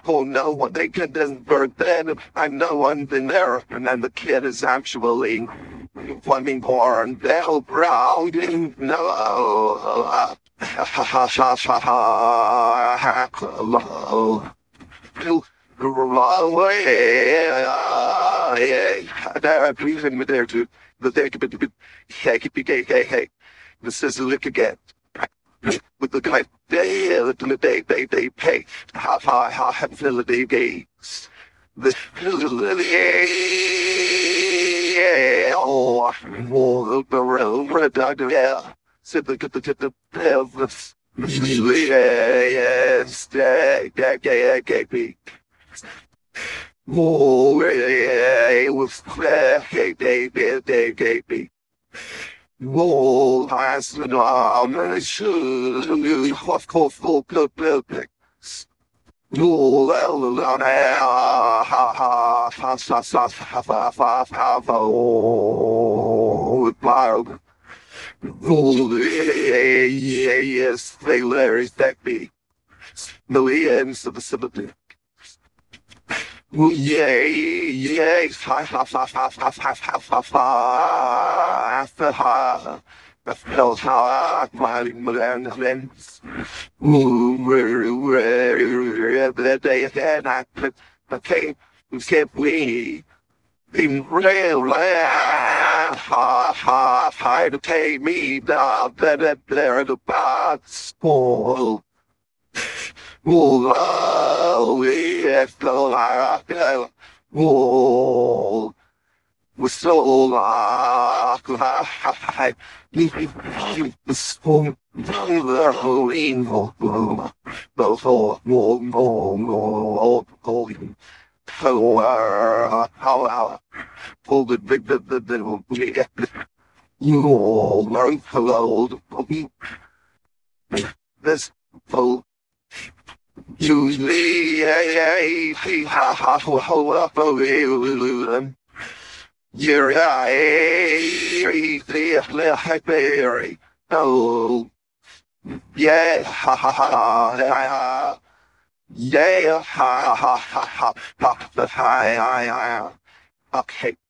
Oh no, when they get this birth, then I know I'm in there, and then the kid is actually funny born. They'll proud no. Please in there to the this is a lick again with the guy they pay half ability games. The said the yes, oh, it was Whoa, that's the of course, full perfect. Oh, yes, they Larry that be millions of the sympathy. Yay, yay, the spells how I find Millennials. The day again, I put the tape and said, we in real life, try to take me down, that there the bad spoil. Oh, yes, oh, we're so alive. The spoon, the Halloween, the whole, how, pull the big, you all learn hello, this, full. Usually, ha ha ho up over you're blackberry. Oh, yeah, ha ha ha, yeah, ha ha ha ha, ha, ha, okay.